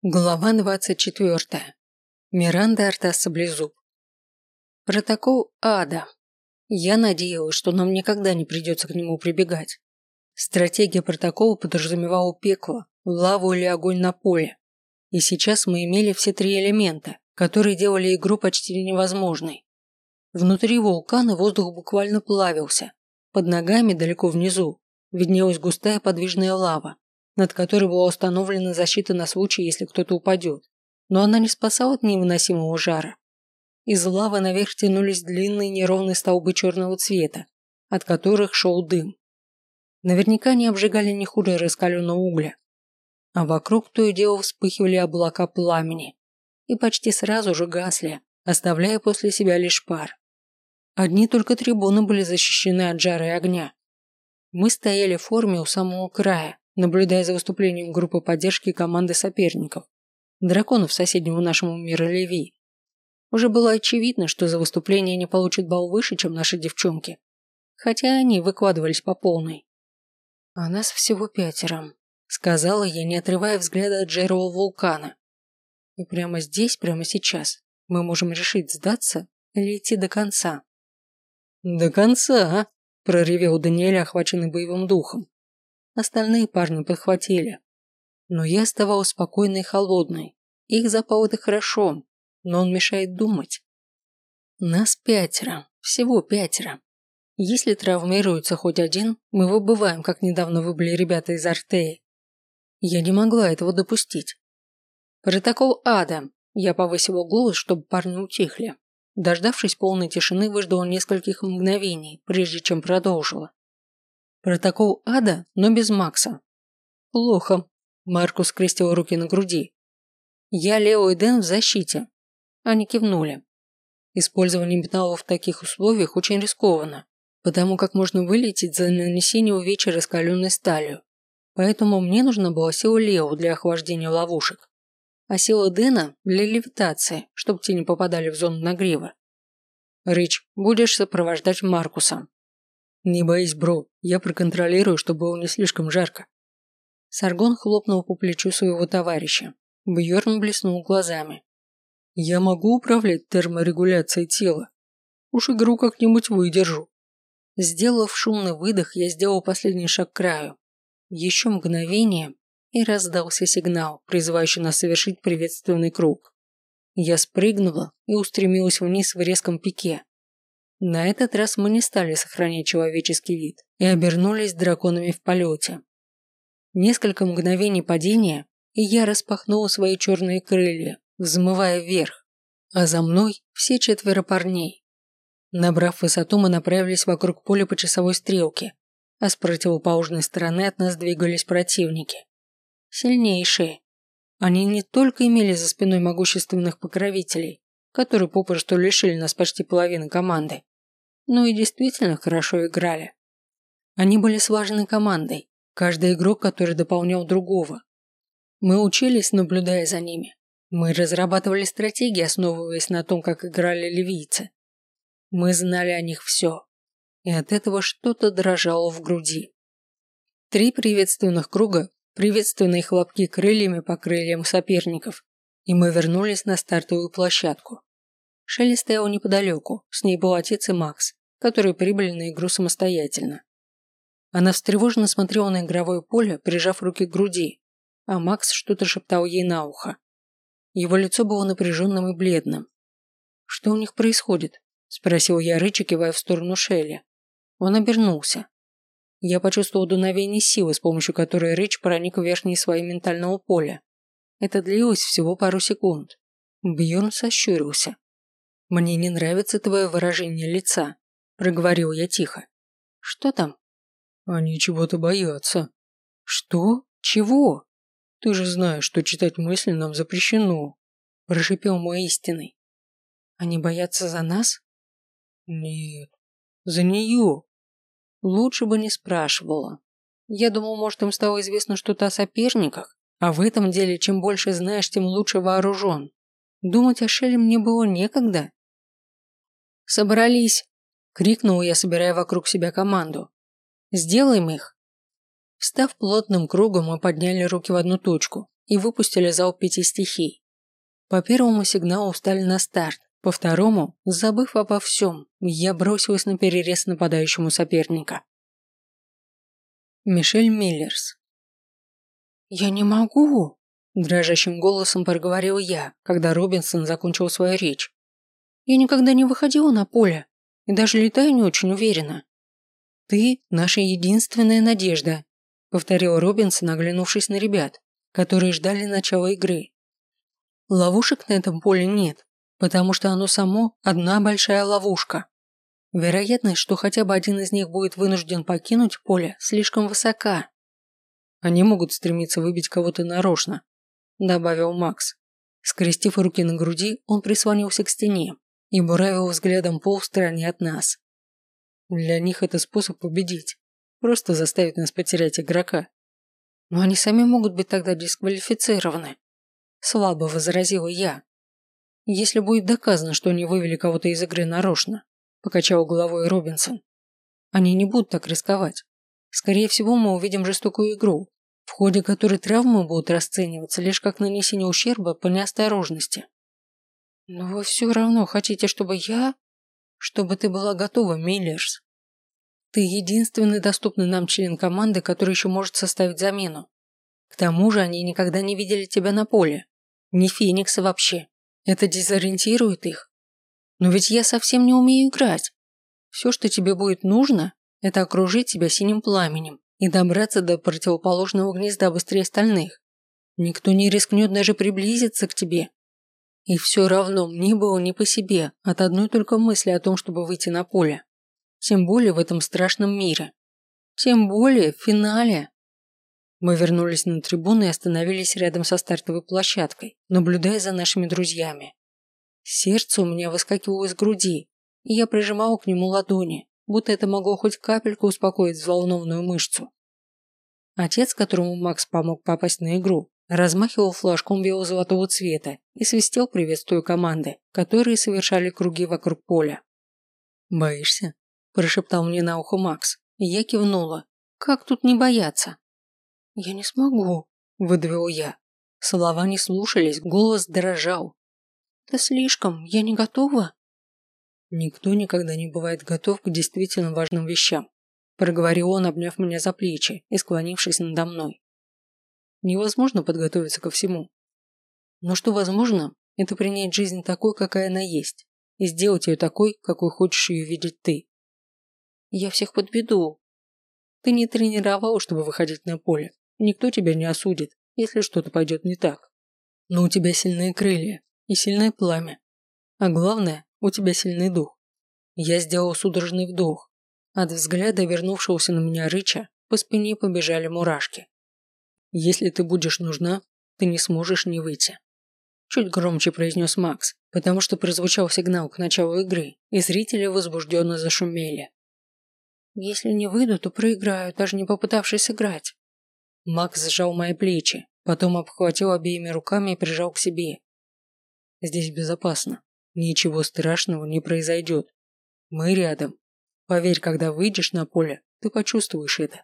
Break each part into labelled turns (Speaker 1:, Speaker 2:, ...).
Speaker 1: Глава 24. Миранда Артас Саблезуб. Протокол ада. Я надеялась, что нам никогда не придется к нему прибегать. Стратегия протокола подразумевала пекло, лаву или огонь на поле. И сейчас мы имели все три элемента, которые делали игру почти невозможной. Внутри вулкана воздух буквально плавился. Под ногами, далеко внизу, виднелась густая подвижная лава, над которой была установлена защита на случай, если кто-то упадет. Но она не спасала от невыносимого жара. Из лавы наверх тянулись длинные неровные столбы черного цвета, от которых шел дым. Наверняка они обжигали не хуже раскаленного угля. А вокруг то и дело вспыхивали облака пламени и почти сразу же гасли, оставляя после себя лишь пар. Одни только трибуны были защищены от жара и огня. Мы стояли в форме у самого края, наблюдая за выступлением группы поддержки команды соперников, драконов соседнего нашему мира Леви. Уже было очевидно, что за выступление они получат балл выше, чем наши девчонки, хотя они выкладывались по полной. «А нас всего 5, – сказала я, не отрывая взгляда от жерлого вулкана. «И прямо здесь, прямо сейчас, мы можем решить, сдаться или идти до конца». «До конца!» – проревел Даниэль, охваченный боевым духом. Остальные парни подхватили. Но я оставалась спокойной и холодной. Их запал – это хорошо, но он мешает думать. Нас 5, всего 5. Если травмируется хоть один, мы выбываем, как недавно выбыли ребята из Артеи. Я не могла этого допустить. Протокол ада. Я повысила голос, чтобы парни утихли. Дождавшись полной тишины, выждала нескольких мгновений, прежде чем продолжила. Протокол ада, но без Макса. Плохо. Маркус скрестил руки на груди. Я, Лео и Дэн в защите. Они кивнули. Использование металла в таких условиях очень рискованно, потому как можно вылететь за нанесение увечья раскаленной сталью. Поэтому мне нужна была сила Лео для охлаждения ловушек, а сила Дэна для левитации, чтобы те не попадали в зону нагрева. Рич, будешь сопровождать Маркуса. Не боись, бро, я проконтролирую, чтобы было не слишком жарко. Саргон хлопнул по плечу своего товарища. Бьорн блеснул глазами. Я могу управлять терморегуляцией тела. Уж игру как-нибудь выдержу. Сделав шумный выдох, я сделал последний шаг к краю. Еще мгновение, и раздался сигнал, призывающий нас совершить приветственный круг. Я спрыгнула и устремилась вниз в резком пике. На этот раз мы не стали сохранять человеческий вид и обернулись драконами в полете. Несколько мгновений падения, и я распахнула свои черные крылья, взмывая вверх, а за мной все 4 парней. Набрав высоту, мы направились вокруг поля по часовой стрелке, а с противоположной стороны от нас двигались противники. Сильнейшие. Они не только имели за спиной могущественных покровителей, которые попросту лишили нас почти половины команды, но и действительно хорошо играли. Они были слаженной командой, каждый игрок, который дополнял другого. Мы учились, наблюдая за ними. Мы разрабатывали стратегии, основываясь на том, как играли ливийцы. Мы знали о них все, и от этого что-то дрожало в груди. 3 приветственных круга, приветственные хлопки крыльями по крыльям соперников, и мы вернулись на стартовую площадку. Шелли стояла неподалеку, с ней был отец и Макс, которые прибыли на игру самостоятельно. Она встревоженно смотрела на игровое поле, прижав руки к груди, а Макс что-то шептал ей на ухо. Его лицо было напряженным и бледным. «Что у них происходит?» – спросил я Рича, кивая в сторону Шелли. Он обернулся. Я почувствовал дуновение силы, с помощью которой Рич проник в верхние слои ментального поля. Это длилось всего пару секунд. Бьорн сощурился. «Мне не нравится твое выражение лица», – проговорил я тихо. «Что там?» «Они чего-то боятся». «Что? Чего?» «Ты же знаешь, что читать мысли нам запрещено», – прошипел мой истинный. «Они боятся за нас?» «Нет, за нее». Лучше бы не спрашивала. Я думал, может, им стало известно что-то о соперниках, а в этом деле чем больше знаешь, тем лучше вооружен. Думать о Шелли мне было некогда. «Собрались!» – крикнул я, собирая вокруг себя команду. «Сделаем их!» Встав плотным кругом, мы подняли руки в одну точку, и выпустили залп 5 стихий. По первому сигналу встали на старт, по второму, забыв обо всем, я бросилась на перерез нападающему соперника. Мишель Миллерс. «Я не могу!» – дрожащим голосом проговорил я, когда Робинсон закончил свою речь. «Я никогда не выходила на поле и даже летаю не очень уверенно». «Ты – наша единственная надежда», – повторил Робинсон, оглянувшись на ребят, которые ждали начала игры. «Ловушек на этом поле нет, потому что оно само – одна большая ловушка. Вероятность, что хотя бы один из них будет вынужден покинуть поле, слишком высока. Они могут стремиться выбить кого-то нарочно», – добавил Макс. Скрестив руки на груди, он прислонился к стене и буравил взглядом пол в стороне от нас. «Для них это способ победить, просто заставить нас потерять игрока. Но они сами могут быть тогда дисквалифицированы», – слабо возразила я. «Если будет доказано, что они вывели кого-то из игры нарочно», – покачал головой Робинсон. «Они не будут так рисковать. Скорее всего, мы увидим жестокую игру, в ходе которой травмы будут расцениваться лишь как нанесение ущерба по неосторожности». «Но вы все равно хотите, чтобы ты была готова, Миллерс. Ты единственный доступный нам член команды, который еще может составить замену. К тому же они никогда не видели тебя на поле. Ни Феникса вообще. Это дезориентирует их. Но ведь я совсем не умею играть. Все, что тебе будет нужно, это окружить себя синим пламенем и добраться до противоположного гнезда быстрее остальных. Никто не рискнет даже приблизиться к тебе. И все равно мне было не по себе от одной только мысли о том, чтобы выйти на поле. Тем более в этом страшном мире. Тем более в финале». Мы вернулись на трибуны и остановились рядом со стартовой площадкой, наблюдая за нашими друзьями. Сердце у меня выскакивало из груди, и я прижимала к нему ладони, будто это могло хоть капельку успокоить взволнованную мышцу. Отец, которому Макс помог попасть на игру, размахивал флажком бело-золотого цвета и свистел, приветствуя команды, которые совершали круги вокруг поля. «Боишься?» – прошептал мне на ухо Макс, и я кивнула. «Как тут не бояться?» «Я не смогу», – выдавил я. Слова не слушались, голос дрожал. «Это слишком, я не готова». «Никто никогда не бывает готов к действительно важным вещам», – проговорил он, обняв меня за плечи и склонившись надо мной. «Невозможно подготовиться ко всему. Но что возможно, это принять жизнь такой, какая она есть, и сделать ее такой, какой хочешь ее видеть ты». «Я всех подведу». «Ты не тренировал, чтобы выходить на поле. Никто тебя не осудит, если что-то пойдет не так. Но у тебя сильные крылья и сильное пламя. А главное, у тебя сильный дух». Я сделал судорожный вдох. От взгляда вернувшегося на меня Рича по спине побежали мурашки. «Если ты будешь нужна, ты не сможешь не выйти», – чуть громче произнес Макс, потому что прозвучал сигнал к началу игры, и зрители возбужденно зашумели. «Если не выйду, то проиграю, даже не попытавшись сыграть». Макс сжал мои плечи, потом обхватил обеими руками и прижал к себе. «Здесь безопасно. Ничего страшного не произойдет. Мы рядом. Поверь, когда выйдешь на поле, ты почувствуешь это».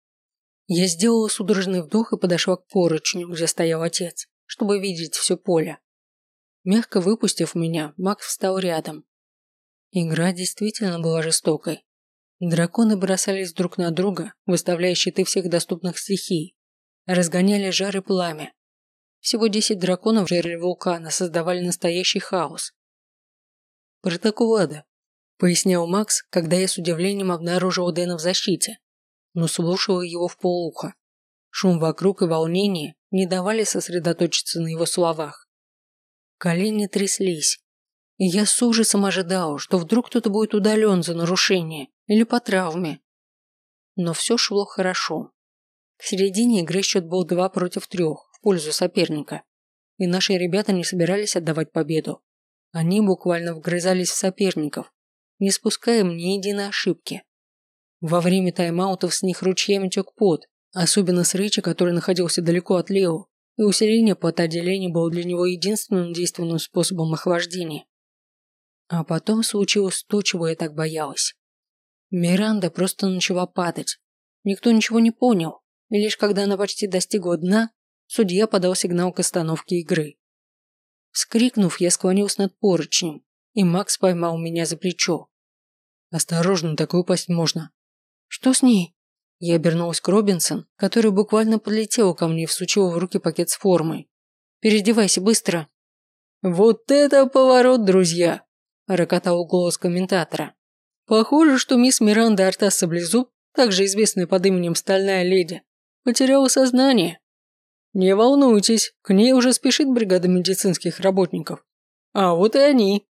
Speaker 1: Я сделала судорожный вдох и подошла к поручню, где стоял отец, чтобы видеть все поле. Мягко выпустив меня, Макс встал рядом. Игра действительно была жестокой. Драконы бросались друг на друга, выставляя щиты всех доступных стихий, разгоняли жар и пламя. Всего 10 драконов в жерле вулкана создавали настоящий хаос. «Протокол ада», – пояснял Макс, когда я с удивлением обнаружил Дэна в защите, но слушала его вполуха. Шум вокруг и волнение не давали сосредоточиться на его словах. Колени тряслись, и я с ужасом ожидал, что вдруг кто-то будет удален за нарушение или по травме. Но все шло хорошо. К середине игры счет был 2-3 в пользу соперника, и наши ребята не собирались отдавать победу. Они буквально вгрызались в соперников, не спуская им ни единой ошибки. Во время тайм-аутов с них ручьями тек пот, особенно с Ричи, который находился далеко от Лео, и усиление потоотделения было для него единственным действенным способом охлаждения. А потом случилось то, чего я так боялась. Миранда просто начала падать. Никто ничего не понял, и лишь когда она почти достигла дна, судья подал сигнал к остановке игры. Вскрикнув, я склонился над поручнем, и Макс поймал меня за плечо. «Осторожно, так упасть можно». «Что с ней?» Я обернулась к Робинсон, который буквально подлетел ко мне и всучил в руки пакет с формой. «Переодевайся быстро». «Вот это поворот, друзья!» – рокотал голос комментатора. «Похоже, что мисс Миранда Артас-Саблезуб, также известная под именем Стальная Леди, потеряла сознание. Не волнуйтесь, к ней уже спешит бригада медицинских работников. А вот и они».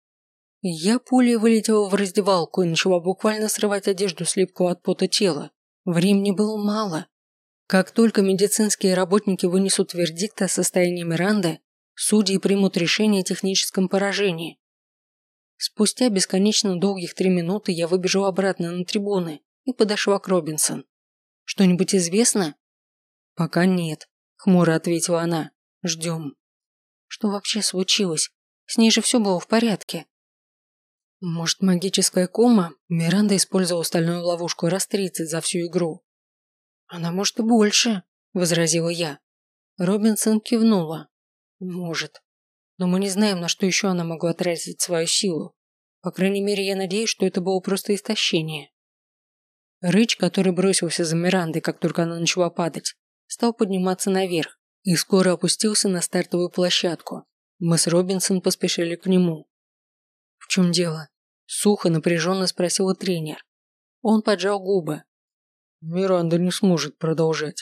Speaker 1: Я пулей вылетела в раздевалку и начала буквально срывать одежду с липкого от пота тела. Времени было мало. Как только медицинские работники вынесут вердикт о состоянии Миранды, судьи примут решение о техническом поражении. Спустя бесконечно долгих 3 минуты я выбежала обратно на трибуны и подошла к Робинсон. «Что-нибудь известно?» «Пока нет», – хмуро ответила она. «Ждем». «Что вообще случилось? С ней же все было в порядке». «Может, магическая кома?» Миранда использовала стальную ловушку раз 30 за всю игру. «Она может и больше», – возразила я. Робинсон кивнула. «Может. Но мы не знаем, на что еще она могла тратить свою силу. По крайней мере, я надеюсь, что это было просто истощение». Рыч, который бросился за Мирандой, как только она начала падать, стал подниматься наверх и скоро опустился на стартовую площадку. Мы с Робинсон поспешили к нему. «В чем дело?» – сухо, напряженно спросила тренер. Он поджал губы. «Миранда не сможет продолжать».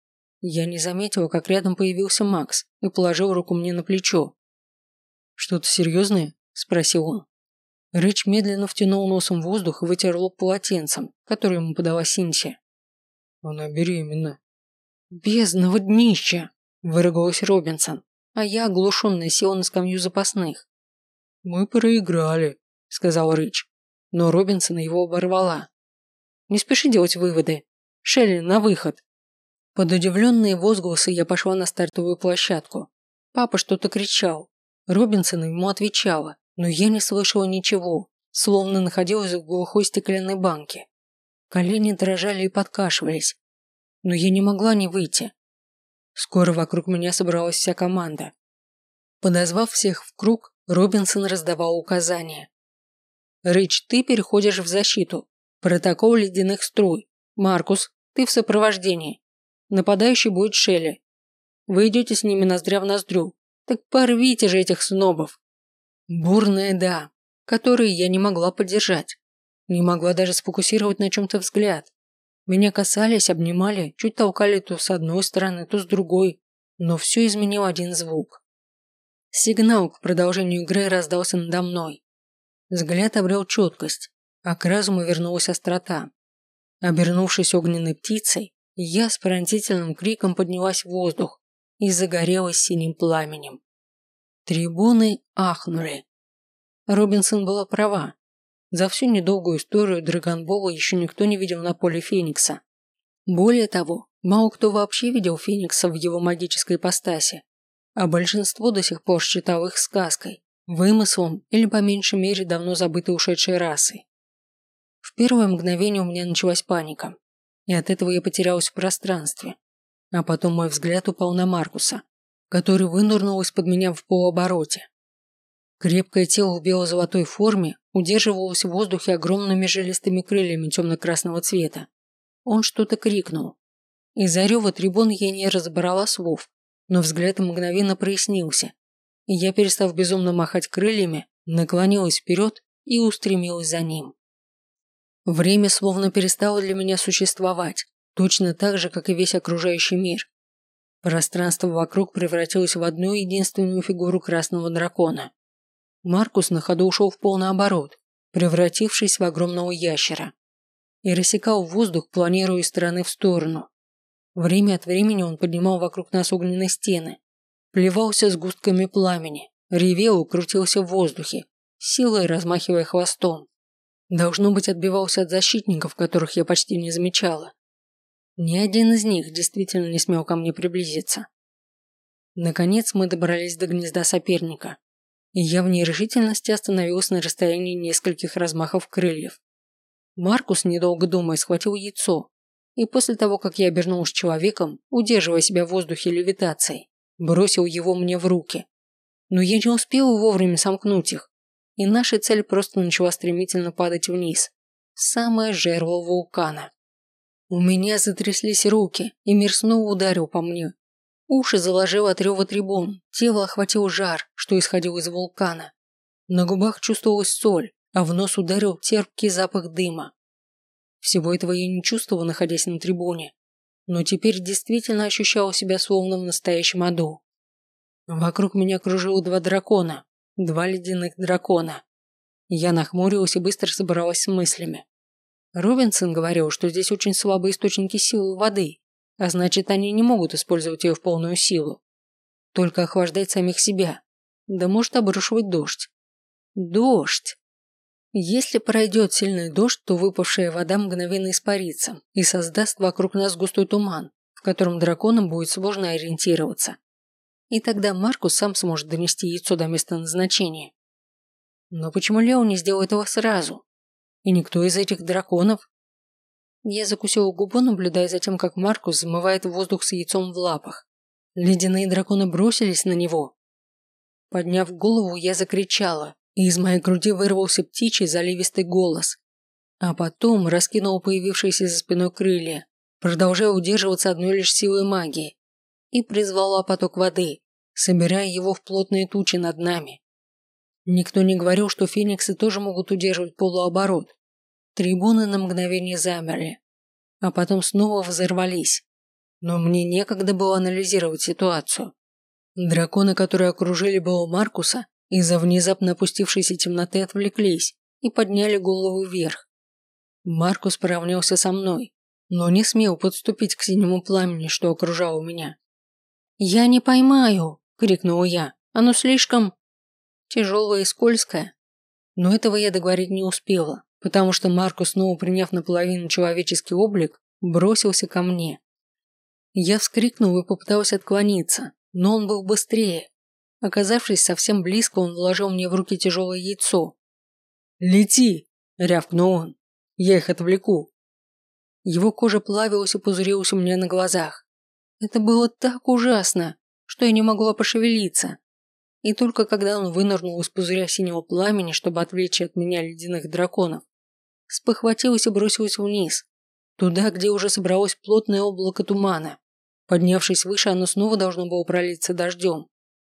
Speaker 1: Я не заметила, как рядом появился Макс и положил руку мне на плечо. «Что-то серьезное?» – спросил он. Рыч медленно втянул носом воздух и вытер лоб полотенцем, которое ему подала Синтия. «Она беременна». «Бездного днища!» – выругалась Робинсон, а я, оглушенная, села на скамью запасных. «Мы проиграли», – сказал Рыч, но Робинсон его оборвала. «Не спеши делать выводы. Шелли, на выход!» Под удивленные возгласы я пошла на стартовую площадку. Папа что-то кричал. Робинсон ему отвечала, но я не слышала ничего, словно находилась в глухой стеклянной банке. Колени дрожали и подкашивались, но я не могла не выйти. Скоро вокруг меня собралась вся команда. Подозвав всех в круг, Робинсон раздавал указания. «Рыч, ты переходишь в защиту. Протокол ледяных струй. Маркус, ты в сопровождении. Нападающий будет Шелли. Вы идете с ними ноздря в ноздрю. Так порвите же этих снобов». Бурная «да», которые я не могла поддержать. Не могла даже сфокусировать на чем-то взгляд. Меня касались, обнимали, чуть толкали то с одной стороны, то с другой. Но все изменил один звук. Сигнал к продолжению игры раздался надо мной. Взгляд обрел четкость, а к разуму вернулась острота. Обернувшись огненной птицей, я с пронзительным криком поднялась в воздух и загорелась синим пламенем. Трибуны ахнули. Робинсон была права. За всю недолгую историю Драгонбола еще никто не видел на поле Феникса. Более того, мало кто вообще видел Феникса в его магической ипостаси, а большинство до сих пор считало их сказкой, вымыслом или по меньшей мере давно забытой ушедшей расой. В первое мгновение у меня началась паника, и от этого я потерялась в пространстве. А потом мой взгляд упал на Маркуса, который вынырнул из-под меня в полуобороте. Крепкое тело в бело-золотой форме удерживалось в воздухе огромными жилистыми крыльями темно-красного цвета. Он что-то крикнул. Из-за рева трибун я не разобрала слов, но взгляд мгновенно прояснился, и я, перестав безумно махать крыльями, наклонилась вперед и устремилась за ним. Время словно перестало для меня существовать, точно так же, как и весь окружающий мир. Пространство вокруг превратилось в одну единственную фигуру красного дракона. Маркус на ходу ушел в полный оборот, превратившись в огромного ящера, и рассекал воздух, планируя из стороны в сторону. Время от времени он поднимал вокруг нас огненные стены, плевался сгустками пламени, ревел и крутился в воздухе, силой размахивая хвостом. Должно быть, отбивался от защитников, которых я почти не замечала. Ни один из них действительно не смел ко мне приблизиться. Наконец мы добрались до гнезда соперника, и я в нерешительности остановилась на расстоянии нескольких размахов крыльев. Маркус, недолго думая, схватил яйцо, и после того, как я обернулся человеком, удерживая себя в воздухе левитацией, бросил его мне в руки. Но я не успел вовремя сомкнуть их, и наша цель просто начала стремительно падать вниз, в самое жерло вулкана. У меня затряслись руки, и мир снова ударил по мне. Уши заложило от рева трибун, тело охватил жар, что исходил из вулкана. На губах чувствовалась соль, а в нос ударил терпкий запах дыма. Всего этого я не чувствовал, находясь на трибуне, но теперь действительно ощущал себя словно в настоящем аду. Вокруг меня кружило 2 дракона, 2 ледяных дракона. Я нахмурилась и быстро собралась с мыслями. Робинсон говорил, что здесь очень слабые источники силы воды, а значит, они не могут использовать ее в полную силу. Только охлаждать самих себя. Да может обрушивать дождь. Дождь! Если пройдет сильный дождь, то выпавшая вода мгновенно испарится и создаст вокруг нас густой туман, в котором драконам будет сложно ориентироваться. И тогда Маркус сам сможет донести яйцо до места назначения. Но почему Лео не сделал этого сразу? И никто из этих драконов? Я закусила губу, наблюдая за тем, как Маркус взмывает в воздух с яйцом в лапах. Ледяные драконы бросились на него. Подняв голову, я закричала, и из моей груди вырвался птичий заливистый голос. А потом раскинул появившиеся за спиной крылья, продолжая удерживаться одной лишь силой магии, и призвала поток воды, собирая его в плотные тучи над нами. Никто не говорил, что фениксы тоже могут удерживать полуоборот. Трибуны на мгновение замерли, а потом снова взорвались. Но мне некогда было анализировать ситуацию. Драконы, которые окружили было Маркуса, из-за внезапно опустившейся темноты отвлеклись и подняли голову вверх. Маркус поравнялся со мной, но не смел подступить к синему пламени, что окружало меня. «Я не поймаю!» – крикнула я. «Оно слишком тяжелое и скользкое». Но этого я договорить не успела, потому что Маркус, снова приняв наполовину человеческий облик, бросился ко мне. Я вскрикнул и попытался отклониться, но он был быстрее. Оказавшись совсем близко, он вложил мне в руки тяжелое яйцо. «Лети!» – рявкнул он. «Я их отвлеку». Его кожа плавилась и пузырилась у меня на глазах. Это было так ужасно, что я не могла пошевелиться. И только когда он вынырнул из пузыря синего пламени, чтобы отвлечь от меня ледяных драконов, спохватилась и бросилась вниз, туда, где уже собралось плотное облако тумана. Поднявшись выше, оно снова должно было пролиться дождем.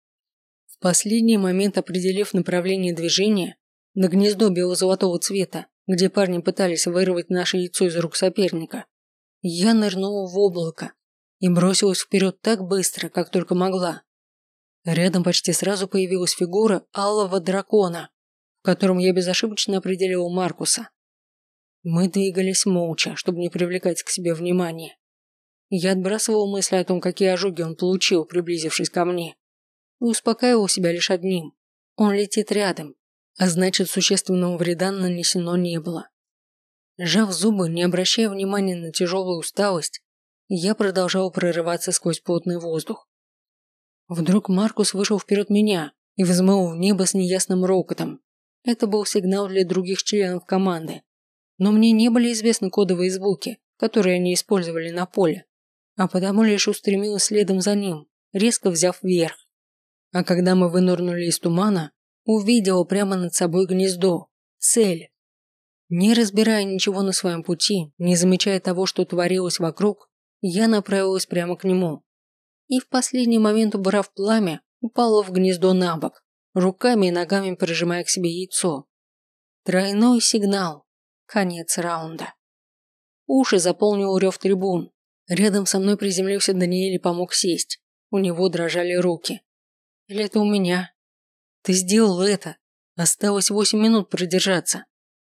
Speaker 1: В последний момент, определив направление движения на гнездо бело-золотого цвета, где парни пытались вырвать наше яйцо из рук соперника, я нырнула в облако и бросилась вперед так быстро, как только могла. Рядом почти сразу появилась фигура алого дракона, в котором я безошибочно определила Маркуса. Мы двигались молча, чтобы не привлекать к себе внимания. Я отбрасывал мысли о том, какие ожоги он получил, приблизившись ко мне, и успокаивал себя лишь одним. Он летит рядом, а значит, существенного вреда нанесено не было. Сжав зубы, не обращая внимания на тяжелую усталость, я продолжал прорываться сквозь плотный воздух. Вдруг Маркус вышел вперед меня и взмыл в небо с неясным рокотом. Это был сигнал для других членов команды. Но мне не были известны кодовые звуки, которые они использовали на поле, а потому лишь устремилась следом за ним, резко взяв вверх. А когда мы вынырнули из тумана, увидела прямо над собой гнездо, цель. Не разбирая ничего на своем пути, не замечая того, что творилось вокруг, я направилась прямо к нему. И в последний момент, убрав пламя, упала в гнездо на бок, руками и ногами прижимая к себе яйцо. Тройной сигнал. Конец раунда. Уши заполнил рев трибун. Рядом со мной приземлился Даниэль и помог сесть. У него дрожали руки. Или это у меня? Ты сделал это. Осталось 8 минут продержаться.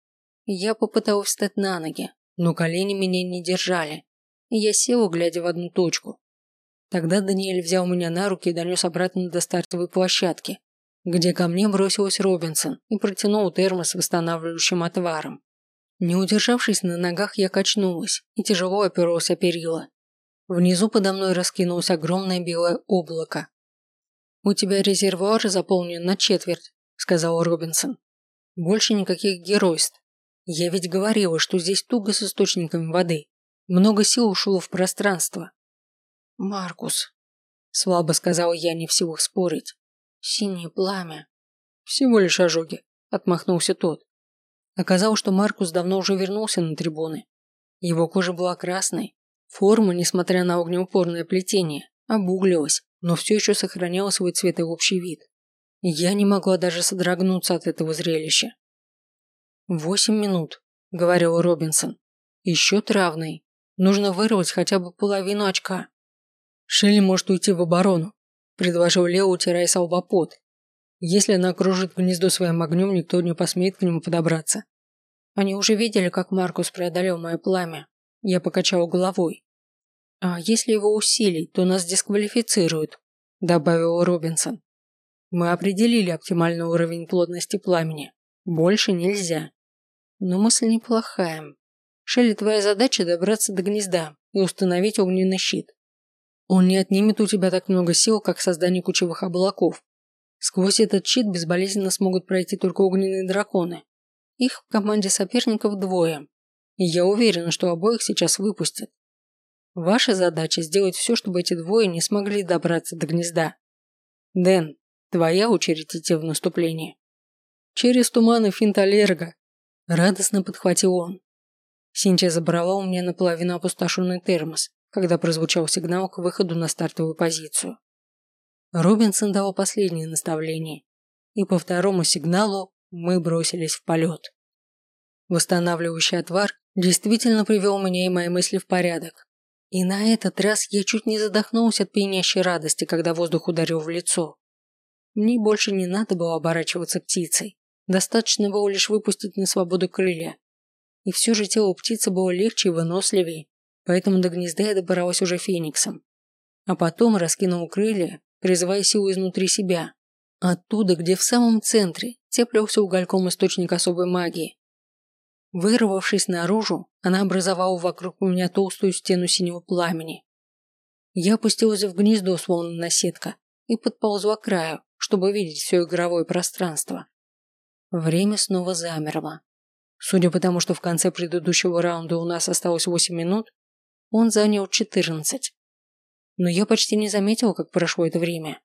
Speaker 1: Я попыталась встать на ноги, но колени меня не держали. И я села, глядя в одну точку. Тогда Даниэль взял меня на руки и донес обратно до стартовой площадки, где ко мне бросилась Робинсон и протянул термос с восстанавливающим отваром. Не удержавшись на ногах, я качнулась и тяжело оперлась о перила. Внизу подо мной раскинулось огромное белое облако. «У тебя резервуар заполнен на четверть», – сказал Робинсон. «Больше никаких геройств. Я ведь говорила, что здесь туго с источниками воды. Много сил ушло в пространство. «Маркус», – слабо сказал я, не в силах спорить. «Синее пламя». «Всего лишь ожоги», – отмахнулся тот. Оказалось, что Маркус давно уже вернулся на трибуны. Его кожа была красной. Форма, несмотря на огнеупорное плетение, обуглилась, но все еще сохраняла свой цвет и общий вид. Я не могла даже содрогнуться от этого зрелища. 8 минут, говорил Робинсон. И счет равный. Нужно вырвать хотя бы половину очка. Шелли может уйти в оборону, предложил Лео, утирая со лба пот. Если она окружит гнездо своим огнем, никто не посмеет к нему подобраться. Они уже видели, как Маркус преодолел мое пламя. Я покачала головой. А если его усилить, то нас дисквалифицируют, добавил Робинсон. Мы определили оптимальный уровень плотности пламени. Больше нельзя. Но мысль неплохая. Шелли, твоя задача добраться до гнезда и установить огненный щит. Он не отнимет у тебя так много сил, как создание кучевых облаков. Сквозь этот щит безболезненно смогут пройти только огненные драконы. Их в команде соперников 2. И я уверена, что обоих сейчас выпустят. Ваша задача сделать все, чтобы эти 2 не смогли добраться до гнезда. Дэн, твоя очередь идти в наступление. Через туман и финт Аллерга. Радостно подхватил он. Синтия забрала у меня наполовину опустошенный термос, когда прозвучал сигнал к выходу на стартовую позицию. Робинсон дал последнее наставление, и по второму сигналу мы бросились в полет. Восстанавливающий отвар действительно привел меня и мои мысли в порядок. И на этот раз я чуть не задохнулся от пьянящей радости, когда воздух ударил в лицо. Мне больше не надо было оборачиваться птицей, достаточно было лишь выпустить на свободу крылья. И все же тело птицы было легче и выносливее, поэтому до гнезда я добралась уже фениксом. А потом раскинула крылья, призывая силу изнутри себя. Оттуда, где в самом центре теплился угольком источник особой магии. Вырвавшись наружу, она образовала вокруг меня толстую стену синего пламени. Я опустилась в гнездо, словно наседка, и подползла к краю, чтобы видеть все игровое пространство. Время снова замерло. Судя по тому, что в конце предыдущего раунда у нас осталось 8 минут, он занял 14. Но я почти не заметила, как прошло это время.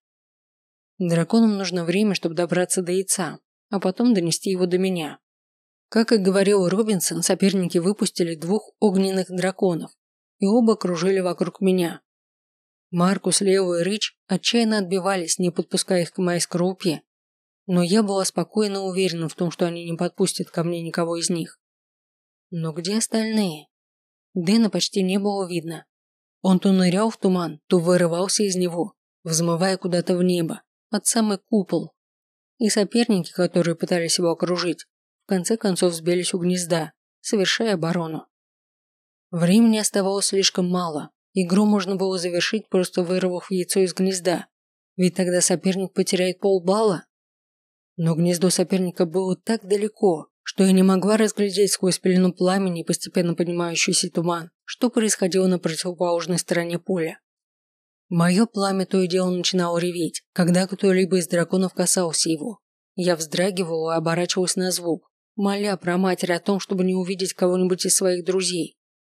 Speaker 1: Драконам нужно время, чтобы добраться до яйца, а потом донести его до меня. Как и говорил Робинсон, соперники выпустили 2 огненных драконов, и оба кружили вокруг меня. Маркус, Лео и Рич отчаянно отбивались, не подпуская их к моей скорлупе, но я была спокойно уверена в том, что они не подпустят ко мне никого из них. Но где остальные? Дэна почти не было видно. Он то нырял в туман, то вырывался из него, взмывая куда-то в небо, под самый купол. И соперники, которые пытались его окружить, в конце концов сбились у гнезда, совершая оборону. Времени оставалось слишком мало. Игру можно было завершить, просто вырвав яйцо из гнезда, ведь тогда соперник потеряет полбалла. Но гнездо соперника было так далеко, что я не могла разглядеть сквозь пелену пламени и постепенно поднимающийся туман, что происходило на противоположной стороне поля. Мое пламя то и дело начинало реветь, когда кто-либо из драконов касался его. Я вздрагивала и оборачивалась на звук, моля про матерь о том, чтобы не увидеть кого-нибудь из своих друзей.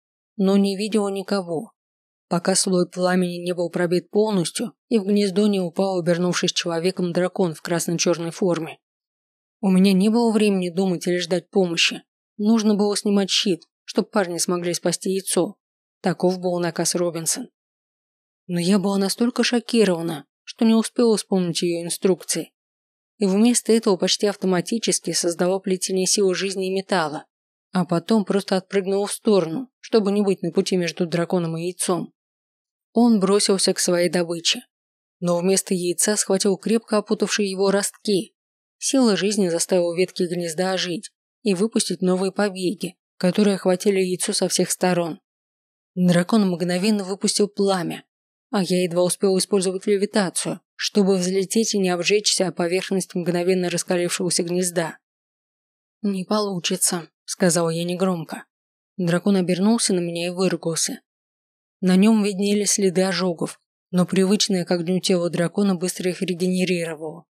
Speaker 1: Но не видела никого, пока слой пламени не был пробит полностью и в гнездо не упал, обернувшись человеком, дракон в красно-черной форме. У меня не было времени думать или ждать помощи. Нужно было снимать щит, чтобы парни смогли спасти яйцо. Таков был наказ Робинсон. Но я была настолько шокирована, что не успела вспомнить ее инструкции. И вместо этого почти автоматически создала плетение силы жизни и металла, а потом просто отпрыгнула в сторону, чтобы не быть на пути между драконом и яйцом. Он бросился к своей добыче, но вместо яйца схватил крепко опутавшие его ростки. Сила жизни заставила ветки гнезда ожить и выпустить новые побеги, которые охватили яйцо со всех сторон. Дракон мгновенно выпустил пламя, а я едва успел использовать левитацию, чтобы взлететь и не обжечься о поверхность мгновенно раскалившегося гнезда. «Не получится», – сказал я негромко. Дракон обернулся на меня и выругался. На нем виднелись следы ожогов, но привычное к огню тело дракона быстро их регенерировало.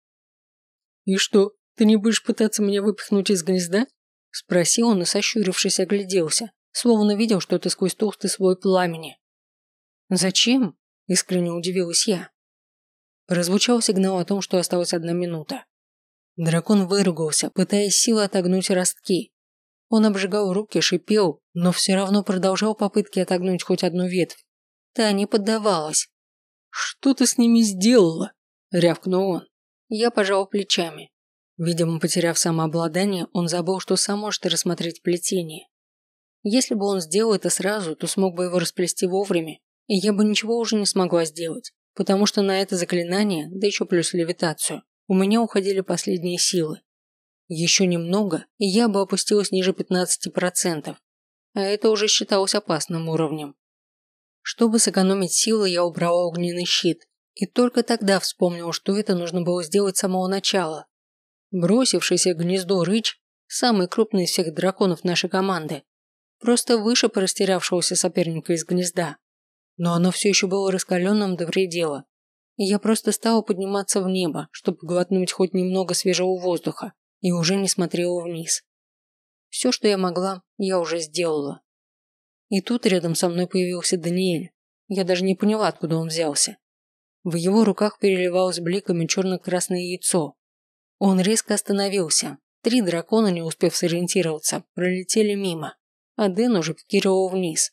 Speaker 1: «И что, ты не будешь пытаться меня выпихнуть из гнезда?» – спросил он и, сощурившись, огляделся, словно видел что-то сквозь толстый слой пламени. «Зачем?» – искренне удивилась я. Прозвучал сигнал о том, что осталась 1 минута. Дракон выругался, пытаясь силой отогнуть ростки. Он обжигал руки, шипел, но все равно продолжал попытки отогнуть хоть одну ветвь. Та не поддавалась. «Что ты с ними сделала?» – рявкнул он. Я пожал плечами. Видимо, потеряв самообладание, он забыл, что сам может рассмотреть плетение. Если бы он сделал это сразу, то смог бы его расплести вовремя, и я бы ничего уже не смогла сделать, потому что на это заклинание, да еще плюс левитацию, у меня уходили последние силы. Еще немного, и я бы опустилась ниже 15%, а это уже считалось опасным уровнем. Чтобы сэкономить силы, я убрала огненный щит, и только тогда вспомнила, что это нужно было сделать с самого начала. Бросившийся к гнезду рыч, самый крупный из всех драконов нашей команды, просто выше растерявшегося соперника из гнезда. Но оно все еще было раскаленным до предела, и я просто стала подниматься в небо, чтобы глотнуть хоть немного свежего воздуха, и уже не смотрела вниз. Все, что я могла, я уже сделала. И тут рядом со мной появился Даниэль. Я даже не поняла, откуда он взялся. В его руках переливалось бликами черно-красное яйцо. Он резко остановился. 3 дракона, не успев сориентироваться, пролетели мимо, а Дэн уже пикировал вниз.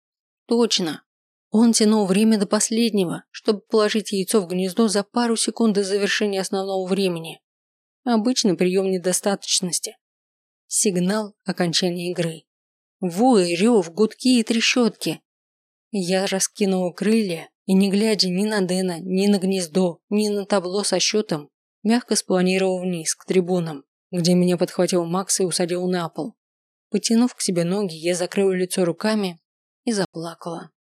Speaker 1: Точно. Он тянул время до последнего, чтобы положить яйцо в гнездо за пару секунд до завершения основного времени. Обычный прием недостаточности. Сигнал окончания игры. Вой, рев, гудки и трещотки. Я раскинула крылья и, не глядя ни на Дэна, ни на гнездо, ни на табло со счетом, мягко спланировал вниз, к трибунам, где меня подхватил Макс и усадил на пол. Потянув к себе ноги, я закрыла лицо руками и заплакала.